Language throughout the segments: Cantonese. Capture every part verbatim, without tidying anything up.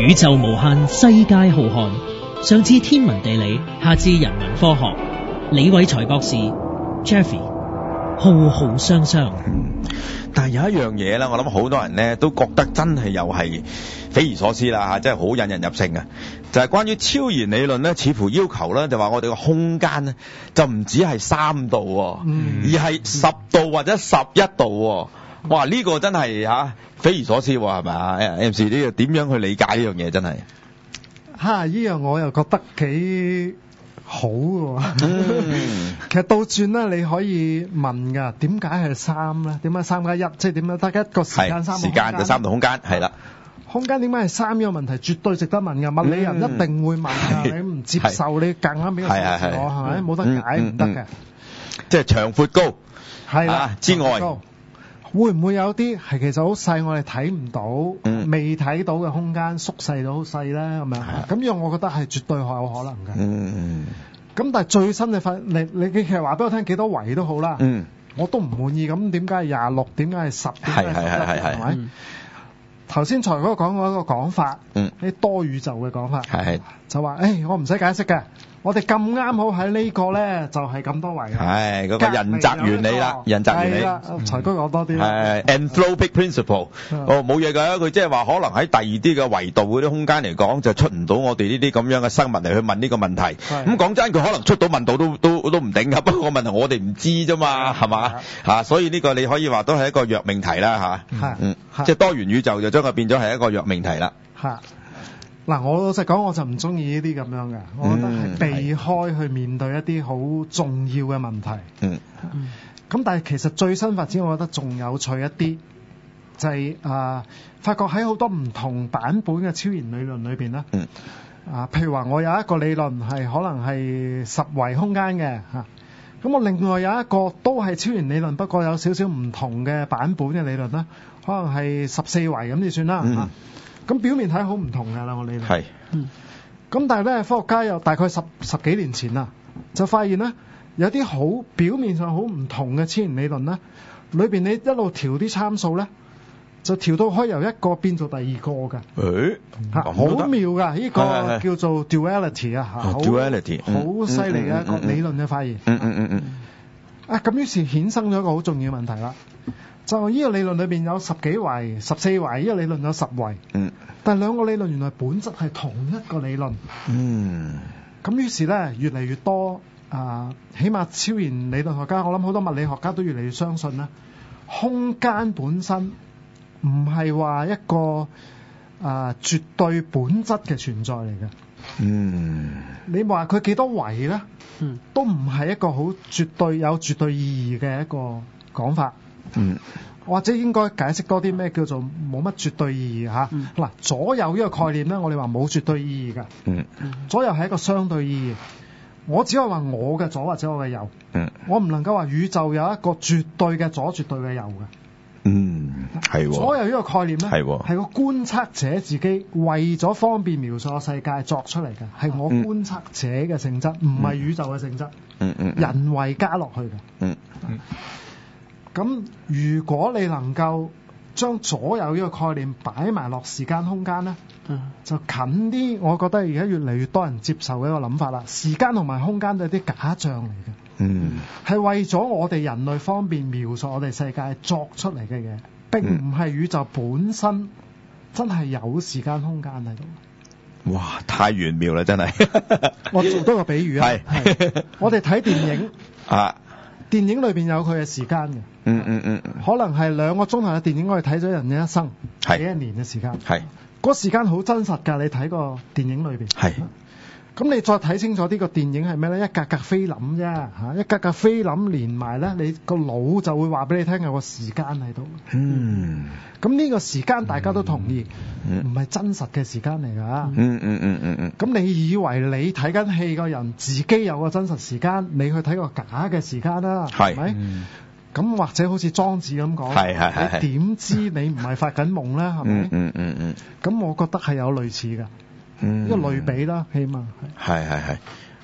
宇宙無限，世界浩瀚，上至天文地理，下至人文科學。李偉才博士 Jeffy 浩浩湯湯。 但係有一樣嘢啦，我諗好多人咧都覺得真係又係匪夷所思啦嚇，真係好引人入勝啊！就係、是、關於超弦理論咧，似乎要求咧就話我哋個空間咧就唔止係三度，嗯、而係十度或者十一度。哇！呢、這個真係嚇匪夷所思喎，係咪啊 ？M C 呢個點樣去理解呢樣嘢真係？ 嚇！呢樣我又覺得幾好喎。嗯、其實倒轉咧，你可以問㗎，點解係三咧？點解三加一？即係點樣得一個時間三個空間？時間就三度空間，係啦。 空間點解係三呢個問題絕對值得問㗎，物理人一定會問㗎。你唔接受你夾硬俾個數字我係咪？冇得解唔得嘅。 即係長闊高係啦、 啊、之外。 會唔會有啲係其實好細，我哋睇唔到、嗯、未睇到嘅空間縮細到好細咧？咁樣咁樣，我覺得係絕對係有可能嘅。嗯，咁但係最新嘅發，你你其實話俾我聽幾多維都好啦。嗯，我都唔滿意。咁點解係廿六？點解係十？係係係係係咪？頭先才嗰個講過一個講法，嗯，啲多宇宙嘅講法，係就話，誒、欸，我唔使解釋嘅。我哋咁啱好喺呢個咧，就係咁多維。係嗰個人擇原理啦，人擇原理。係啦，財哥講多啲。係 anthropic principle。哦，冇嘢㗎，佢即係話可能喺第二啲嘅維度嗰啲空間嚟講，就出唔到我哋呢啲咁樣嘅生物嚟去問呢個問題。咁講真，佢可能出到問到都都都唔定㗎。不過問題我哋唔知啫嘛，係嘛嚇？所以呢個你可以話都係一個弱命題啦嚇。係。嗯。即係多元宇宙就將佢變咗係一個弱命題啦。係。嗱，我老實講，我就唔中意呢啲咁樣嘅，我覺得係避開去面對一啲好重要嘅問題。嗯，咁但係其實最新發展，我覺得仲有趣一啲，就係、是、啊、呃，發覺喺好多唔同版本嘅超弦理論裏邊咧，嗯，啊，譬如話我有一個理論係可能係十維空間嘅嚇，咁我另外有一個都係超弦理論，不過有少少唔同嘅版本嘅理論啦，可能係十四維咁就算啦嚇。嗯咁表面睇好唔同㗎啦，我理論。係。嗯。咁但係咧，科學家又大概十十幾年前啦，就發現咧有啲好表面上好唔同嘅超弦理論咧，裏邊你一路調啲參數咧，就調到可以由一個變做第二個㗎。誒。嚇，好妙㗎！呢個叫做 duality 啊嚇。duality。好犀利嘅一個理論嘅發現。嗯嗯嗯嗯。啊，咁於是衍生咗一個好重要嘅問題啦。就呢個理論裏邊有十幾維、十四維，呢個理論有十維。嗯。但係兩個理論原來本質係同一個理論。嗯。咁於是咧，越嚟越多啊、呃，起碼超弦理論學家，我諗好多物理學家都越嚟越相信咧，空間本身唔係話一個啊、呃、絕對本質嘅存在嚟嘅。嗯。你話佢幾多維咧？嗯。都唔係一個好絕對有絕對意義嘅一個講法。嗯，或者應該解釋多啲咩叫做冇乜絕對意義嚇。嗱、嗯，左右呢個概念咧，我哋話冇絕對意義㗎。嗯，左右係一個相對意義。我只係話我嘅左或者我嘅右。嗯，我唔能夠話宇宙有一個絕對嘅左、絕對嘅右嘅。嗯，係。左右呢個概念咧，係係個觀測者自己為咗方便描述個世界作出嚟嘅，係我觀測者嘅性質，唔係宇宙嘅性質。嗯嗯，人為加落去嘅。嗯嗯。咁如果你能夠將左右呢個概念擺埋落時間空間咧，嗯、就近啲。我覺得而家越嚟越多人接受嘅一個諗法啦。時間同埋空間都係啲假象嚟嘅，嗯，係為咗我哋人類方便描述我哋世界作出嚟嘅嘢，並唔係宇宙本身真係有時間空間喺度。 哇！太玄妙啦，真係。 我做多個比喻啊，係我哋睇電影啊。電影裏邊有佢嘅時間嘅，嗯嗯嗯，可能係兩個鐘頭嘅電影，我哋睇咗人嘅一生，幾一年嘅時間，係，嗰個時間好真實㗎，你睇個電影裏邊，係，咁你再睇清楚呢個電影係咩咧？一格格菲林啫，嚇，一格格菲林連埋咧，你個腦就會話俾你聽有個時間喺度，嗯，咁呢個時間大家都同意，唔係、嗯、真實嘅時間嚟㗎，嗯嗯嗯嗯嗯，咁你以為你睇緊戲個人自己有個真實時間，你去睇個假嘅時間啦，係咪？咁、嗯、或者好似莊子咁講，係係係，你點知你唔係發緊夢咧？係咪？嗯嗯嗯嗯，咁我覺得係有類似㗎。嗯，一個類比啦，起碼係係係係，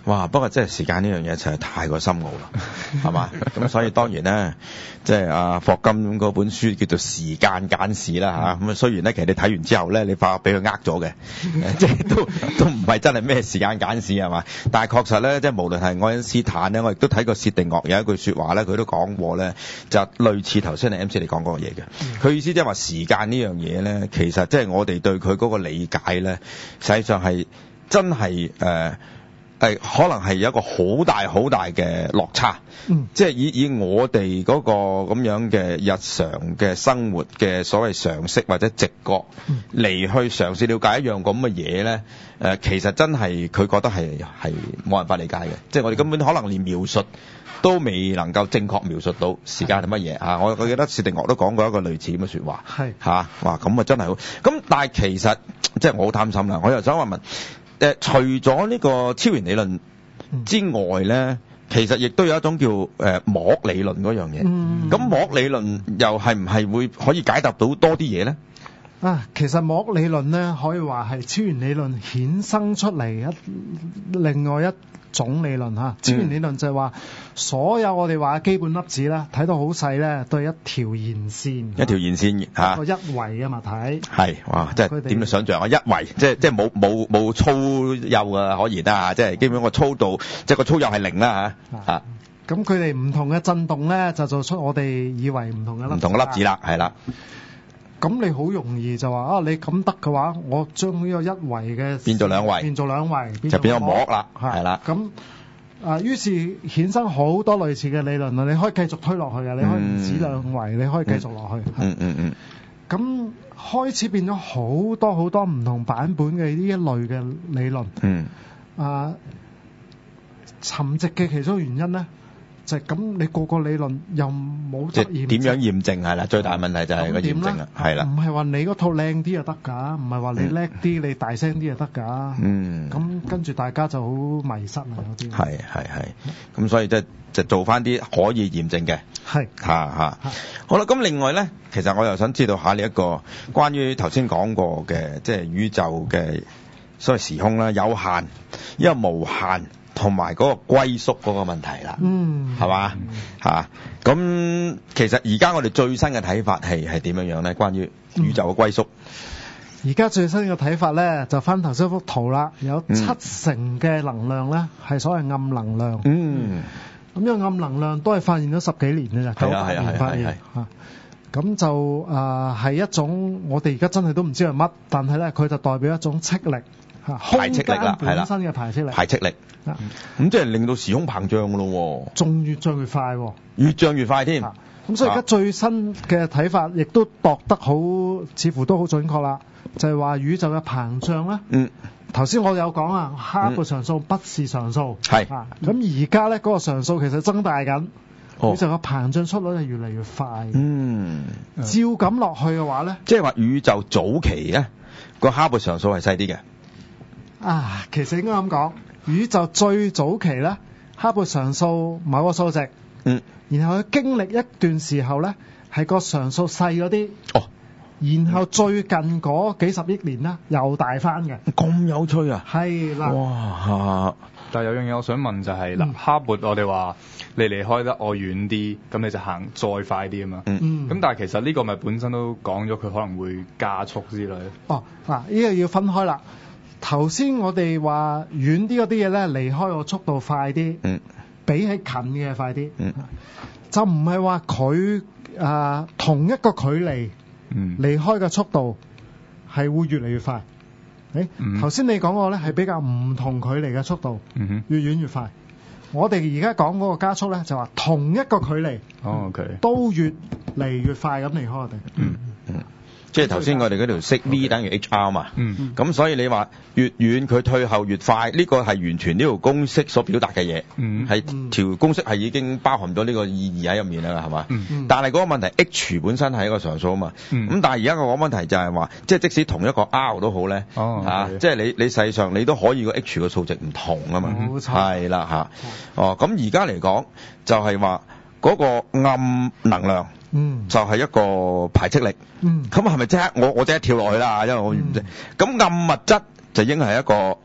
哇！不過即係時間呢樣嘢實係太過深奧啦，係嘛？咁所以當然咧，即係阿霍金嗰本書叫做《時間簡史》啦嚇。咁啊雖然咧，其實你睇完之後咧，你發覺俾佢呃咗嘅，即係都都唔係真係咩時間簡史係嘛？但係確實咧，即係無論係愛因斯坦咧，我亦都睇過薛定諤有一句説話咧，佢都講過咧，就類似頭先你 M C 你講嗰個嘢嘅。佢意思即係話時間呢樣嘢咧，其實即係我哋對佢嗰個理解咧，實際上係真係誒。呃係可能係有一個好大好大嘅落差，嗯、即係以以我哋嗰個咁樣嘅日常嘅生活嘅所謂常識或者直覺嚟、嗯、去嘗試了解一樣咁嘅嘢咧，誒、呃、其實真係佢覺得係係冇辦法理解嘅，即係我哋根本可能連描述都未能夠正確描述到時間係乜嘢嚇。我我記得薛定諤都講過一個類似咁嘅説話，係嚇，哇咁啊真係好。咁但係其實即係我好貪心啦，我又想問問。誒，除咗呢個超弦理論之外咧，其實亦都有一種叫誒膜理論嗰樣嘢。咁膜理論又係唔係會可以解答到多啲嘢咧？ 啊，其實膜理論咧可以話係超弦理論衍生出嚟一另外一種理論嚇。超弦理論就係話，所有我哋話基本粒子咧，睇到好細咧，都係一條弦線， 一條弦線嚇， 一個一維嘅物體。係， 哇！即係點樣想像啊？一維，即係即係冇冇冇粗幼啊，可言啦嚇，即係基本個粗度，即係個粗幼係零啦嚇嚇。 咁佢哋唔同嘅震動咧，就做出我哋以為唔同嘅粒子。 唔同嘅粒子啦，係啦。 咁你好容易就話啊，你咁得嘅話，我將呢個一維嘅變做兩維， 變做兩維， 就變咗膜啦，係啦。 咁啊，於是衍生好多類似嘅理論啦，你可以繼續推落去嘅，你可以唔止兩維，嗯、你可以繼續落去。 嗯嗯嗯。 咁、嗯、開始變咗好多好多唔同版本嘅呢一類嘅理論。嗯。啊，沉寂嘅其中原因咧？就係咁，你個個理論又冇得驗證， 點樣驗證係啦？最大問題就係個驗證啦，係啦。 唔係話你嗰套靚啲就得㗎，唔係話你叻啲、嗯、你大聲啲就得㗎。嗯。咁跟住大家就好迷失啦，有啲。係係係。咁所以即係就做翻啲可以驗證嘅。係。嚇嚇。好啦，咁另外咧，其實我又想知道下你一個關於頭先講過嘅，即係宇宙嘅所謂時空啦，有限，因為無限。同埋嗰個歸宿嗰個問題啦，嗯，係嘛嚇？咁、嗯啊、其實而家我哋最新嘅睇法係係點樣樣咧？關於宇宙嘅歸宿， 而家、嗯、最新嘅睇法咧，就翻頭先幅圖啦，有七成嘅能量咧係所謂暗能量，嗯，咁呢個暗能量都係發現咗十幾年嘅咋，九八年發現嚇，咁就啊係、呃、一種我哋而家真係都唔知係乜，但係咧佢就代表一種斥力。 排斥力啦，係啦， 本身嘅排斥力， 排斥力，咁、嗯、即係令到時空膨脹噶咯， 仲越漲越快， 越漲越快添。 咁所以而家最新嘅睇法，亦都度得好，似乎都好準確啦。就係、是、話宇宙嘅膨脹咧，嗯，頭先我有講啊，哈勃常數不是常數，係、嗯，咁而家咧嗰個常數其實增大緊，哦、宇宙嘅膨脹速率係越嚟越快，嗯，照咁落去嘅話咧， 即係話宇宙早期咧個哈勃常數係細啲嘅。 啊，其實應該咁講，宇宙最早期咧，哈勃常數某個數值，嗯，然後佢經歷一段時候咧，係個常數細咗啲，哦，然後最近嗰幾十億年咧，又大翻嘅， 咁有趣啊， 係啦， 哇，但係有樣嘢我想問就係、是、嗱、嗯，哈勃我哋話你離開得我遠啲，咁你就行再快啲啊嘛，嗯，咁但係其實呢個咪本身都講咗佢可能會加速之類， 哦，嗱、啊，呢個要分開啦。頭先我哋話遠啲嗰啲嘢咧，離開我速度快啲，嗯，比起近嘅快啲，嗯，就唔係話佢啊同一個距離，嗯，離開嘅速度係會越嚟越快。誒，頭先你講過咧係比較唔同距離嘅速度，嗯哼，越遠越快。我哋而家講嗰個加速咧就話同一個距離，哦，OK，都越嚟越快咁離開我哋，嗯嗯。 即係頭先我哋嗰條式 V 等於 H R 嘛，嗯，咁所以你話越遠佢退後越快，呢個係完全呢條公式所表達嘅嘢，嗯，係條公式係已經包含咗呢個意義喺入面啦，係嘛，嗯，但係嗰個問題 H 本身係一個常數啊嘛，嗯，咁但係而家個講問題就係話，即係即使同一個 R 都好咧，哦，嚇，即係你你實際上你都可以個 H 個數值唔同啊嘛，冇錯，係啦嚇，哦，咁而家嚟講就係話嗰個暗能量。嗯，就係、是、一個排斥力。嗯，咁係咪即刻我我即刻跳落去啦？因為我唔知。咁、嗯、暗物質就應該係一個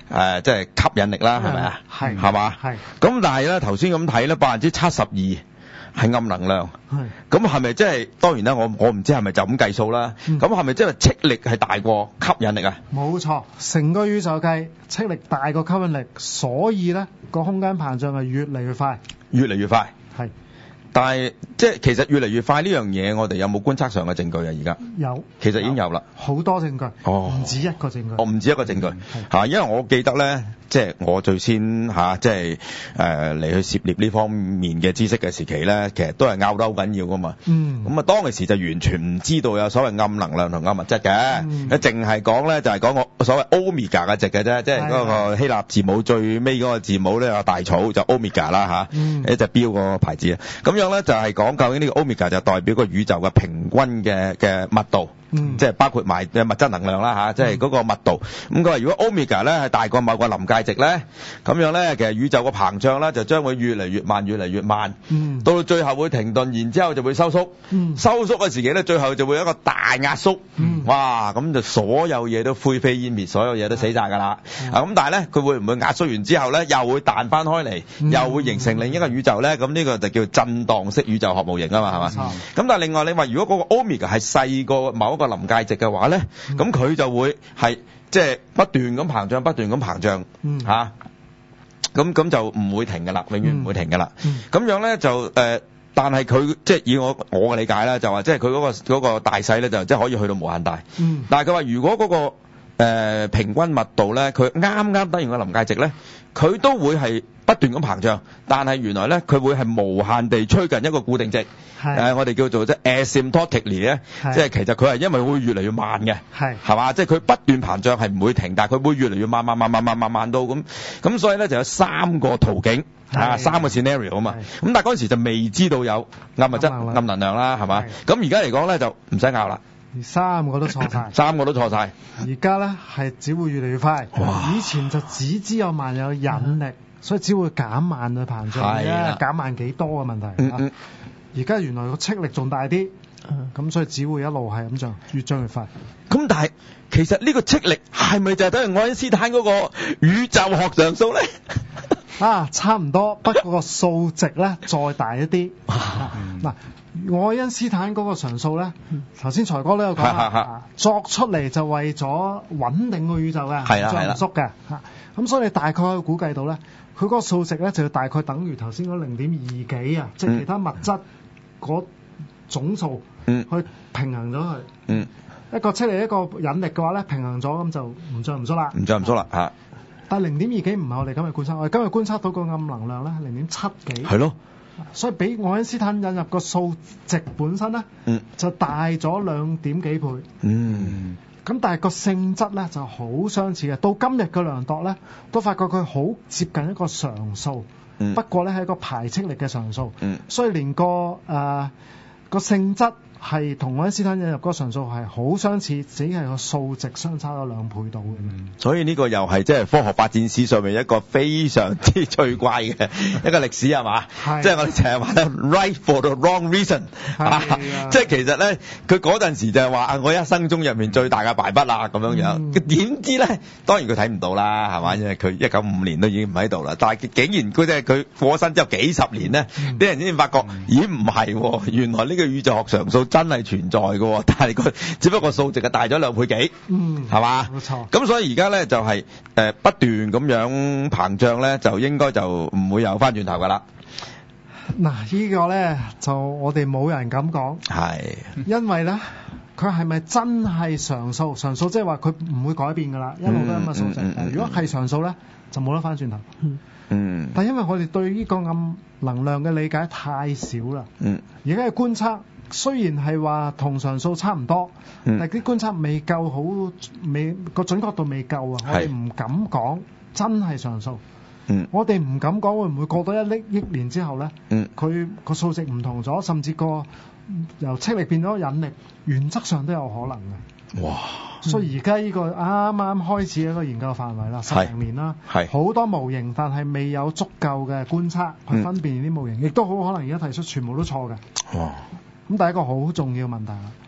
誒即係吸引力啦，係咪啊？ 係係嘛？ 係。 咁但係咧頭先咁睇咧，百分之七十二係暗能量。 係。 咁係咪即係當然啦？我我唔知係咪就咁計數啦。咁係咪即係斥力係大過吸引力啊？ 冇錯，成個宇宙計斥力大過吸引力，所以咧個空間膨脹係越嚟越快， 越嚟越快。 係。 但係即係其實越嚟越快呢樣嘢，我哋有冇觀測上嘅證據啊？而家有， 其實已經有啦， 好多證據， 哦， 唔止一個證據， 哦，唔止一個證據嚇，因為我記得咧，即係我最先嚇，即係誒嚟去涉獵呢方面嘅知識嘅時期咧，其實都係拗得好緊要噶嘛。嗯。咁啊，當其時就完全唔知道有所謂暗能量同暗物質嘅，一淨係講咧就係講個所謂 Omega 嘅值嘅啫，即係嗰個希臘字母最尾嗰個字母咧，有大草就 Omega 啦嚇，一隻錶個牌子啊，咁。咁樣咧就係講究竟呢個 Omega 就代表個宇宙嘅平均嘅嘅密度，嗯、即係包括埋嘅物質能量啦嚇，即係嗰個密度。咁佢話如果 Omega 咧係大過某個臨界值咧，咁樣咧其實宇宙個膨脹咧就將會越嚟越慢，越嚟越慢，嗯、到最後會停頓，然之後就會收縮。嗯、收縮嘅時期咧，最後就會有一個大壓縮。嗯、哇！咁就所有嘢都灰飛煙滅，所有嘢都死晒㗎啦。嗯、啊咁，但係咧佢會唔會壓縮完之後咧，又會彈翻開嚟，嗯、又會形成另一個宇宙咧？咁呢個就叫震盪式宇宙學模型啊嘛，係嘛？咁、嗯、但係另外你話如果嗰個 Omega 係細過某一個臨界值嘅話咧，咁佢、嗯、就會係即係不斷咁膨脹，不斷咁膨脹嚇。嗯啊咁咁就唔會停㗎啦，永遠唔會停㗎啦。咁、嗯嗯、樣咧就誒、呃，但係佢即係以我我嘅理解啦，就話即係佢嗰個嗰個大細咧，就即係可以去到無限大。嗯、但係佢話如果嗰、嗰個、呃、平均密度咧，佢啱啱得完個臨界值咧，佢都會係不斷咁膨脹，但係原來咧佢會係無限地趨近一個固定值。係、呃、我哋叫做即係 asymptotically 咧，即係其實佢係因為會越嚟越慢嘅，係係嘛，即係佢不斷膨脹係唔會停，但係佢會越嚟越慢慢慢慢慢慢慢到咁，咁所以咧就有三個途徑啊，三個 scenario 啊嘛，咁但係嗰陣時就未知道有暗物質、暗能量啦，係嘛，咁而家嚟講咧就唔使拗啦， 三個都錯晒， 三個都錯晒， 而家咧係只會越嚟越快，哇以前就只知有慢有引力，嗯、所以只會減慢去膨脹嘅，的減慢幾多嘅問題。嗯嗯而家原來個斥力仲大啲，咁、嗯、所以只會一路係咁漲，越漲越快。 咁但係其實呢個斥力係咪就係等於愛因斯坦嗰個宇宙學常數咧？ 啊，差唔多，不過個數值咧再大一啲。嗱、嗯，愛因斯坦嗰個常數咧，頭先財哥都有講啦，作出嚟就為咗穩定個宇宙嘅，係啦係啦，縮嘅。咁所以你大概可以估計到咧，佢嗰個數值咧就要大概等於頭先嗰零點二幾啊，即係其他物質嗰總數去平衡咗佢。嗯，一個出嚟一個引力嘅話咧，平衡咗咁就唔漲唔縮啦。 唔漲唔縮啦嚇。 但係零點二幾唔係我哋今日觀察，我哋今日觀察到個暗能量咧係零點七幾。 係咯。 所以比愛因斯坦引入個數值本身咧，嗯、就大咗兩點幾倍。嗯。咁但係個性質咧就好相似嘅，到今日嘅量度咧，都發覺佢好接近一個常數，嗯、不過咧係一個排斥力嘅常數，嗯、所以連個誒、呃、個性質係同愛因斯坦引入嗰個常數係好相似，只係個數值相差咗兩倍到嘅。嗯、 所以呢個又係即係科學發展史上面一個非常之趣怪嘅一個歷史係嘛？即係我哋成日話咧 right for the wrong reason，即係其實咧佢嗰陣時就係話我一生中入面最大嘅敗筆啦咁樣樣。點、嗯、知咧當然佢睇唔到啦係嘛？因為佢一九五五年都已經唔喺度啦，但係竟然佢即係佢過身之後幾十年咧，啲、嗯、人先至發覺、嗯、咦唔係，原來呢個宇宙學常數真係存在嘅，但係佢只不過數值係大咗兩倍幾，嗯，係嘛吧？冇錯。咁所以而家咧就係、是、誒、呃、不斷咁樣膨脹咧，就應該就唔會有翻轉頭噶啦。 嗱，呢個咧就我哋冇人敢講，係是，因為咧佢係咪真係常數？常數即係話佢唔會改變噶啦，一路都咁嘅數值。嗯嗯嗯、如果係常數咧，就冇得翻轉頭。嗯。嗯。但因為我哋對呢個暗能量嘅理解太少啦。嗯。而家嘅觀測。雖然係話同常數差唔多，嗯、但係啲觀察未夠好，未個準確度未夠啊！是我哋唔敢講真係常數。嗯、我哋唔敢講會唔會過多一億億年之後咧，佢個數值唔同咗，甚至個由斥力變咗引力，原則上都有可能嘅。哇！所以而家呢個啱啱開始一個研究範圍啦，十零年啦，好多模型，但係未有足夠嘅觀察去分辨啲模型，亦都好可能而家提出全部都錯嘅。哇！咁第一個好重要問題啦。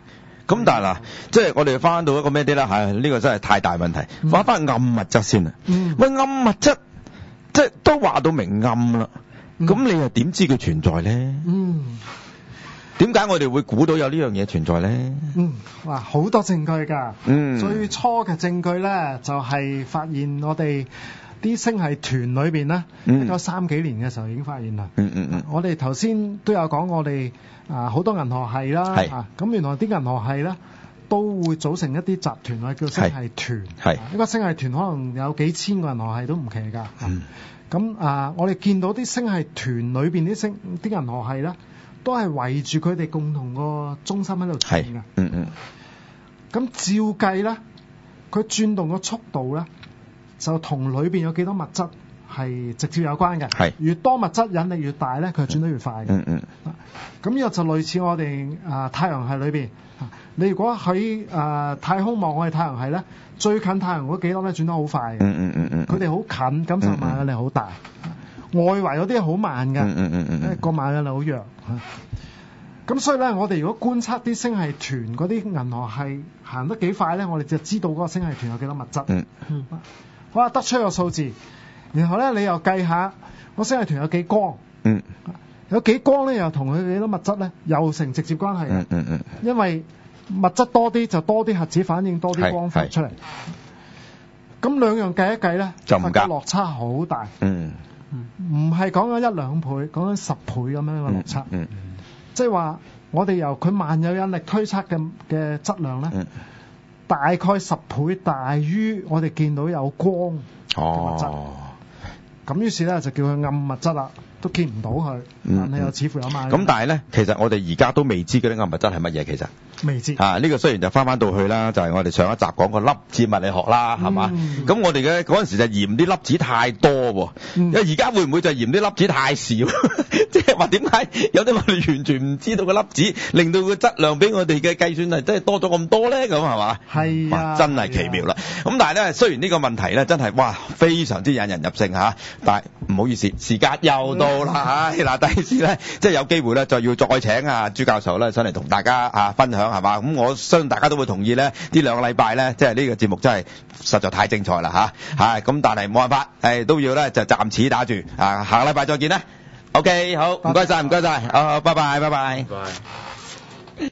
咁但係嗱，即係我哋翻到一個咩啲啦嚇？呢、呢個真係太大問題。翻翻暗物質先啊。嗯。喂，暗物質即係都話到明暗啦。咁、嗯、你又點知佢存在咧？嗯。點解我哋會估到有呢樣嘢存在咧？ 嗯，哇，好多證據㗎。嗯。最初嘅證據咧，就係、是、發現我哋啲星系團裏邊咧，一九三幾年嘅時候已經發現啦。嗯嗯嗯。我哋頭先都有講，我哋啊好多銀河系啦。係。啊，咁原來啲銀河系咧都會組成一啲集團，我哋叫星系團。係。一個星系團可能有幾千個銀河系都唔奇㗎。嗯。咁啊，我哋見到啲星系團裏邊啲星啲銀河系咧，都係圍住佢哋共同個中心喺度轉㗎。嗯嗯。咁照計咧，佢轉動個速度咧，就同裏邊有幾多物質係直接有關嘅。係。越多物質引力越大咧，佢就轉得越快嘅。嗯嗯。咁呢個就類似我哋啊太陽系裏邊，你如果喺啊太空望我哋太陽系咧，最近太陽嗰幾粒咧轉得好快嘅。嗯嗯嗯嗯。佢哋好近，感受萬有引力好大。外圍嗰啲係好慢㗎。嗯嗯嗯嗯。個萬有引力好弱。咁所以咧，我哋如果觀察啲星系團嗰啲銀河系行得幾快咧，我哋就知道嗰個星系團有幾多物質。嗯嗯。好啦，得出一個數字，然後咧你又計下個星系團有幾光。嗯。有幾光咧，又同佢幾多物質咧，又成直接關係嘅。嗯嗯嗯。因為物質多啲就多啲核子反應，多啲光發出嚟。咁兩樣計一計咧，就唔夾，落差好大。嗯。唔係講緊一兩倍，講緊十倍咁樣嘅落差。嗯。即係話，我哋由佢萬有引力推測嘅嘅質量咧，嗯、大概十倍大於我哋見到有光嘅物質。咁、哦、於是咧就叫佢暗物質啦，都見唔到佢，但係又似乎有萬。咁、 嗯嗯、但係咧，其實我哋而家都未知嗰啲暗物質係乜嘢，其實。 未知啊！呢、這個雖然就翻翻到去啦，就係、是、我哋上一集講個粒子物理學啦，係嘛？咁、嗯、我哋嘅嗰陣時就嫌啲粒子太多喎，因為而家會唔會就嫌啲粒子太少？即係話點解有啲我哋完全唔知道嘅粒子，令到個質量比我哋嘅計算係真係多咗咁多咧？咁係嘛？係啊，真係奇妙啦！咁、啊、但係咧，雖然呢個問題咧真係哇非常之引人入勝嚇，但係唔好意思，時間又到啦嚇。嗱、嗯，第時咧即係有機會咧，就要再請啊朱教授咧上嚟同大家啊分享。係嘛？咁我相信大家都會同意咧，呢兩個禮拜咧，即係呢個節目真係實在太精彩啦嚇！係咁，但係冇辦法，誒都要咧就暫時打住啊！下個禮拜再見啦。OK，好，唔該晒，唔該晒，好，拜拜，拜拜。拜拜。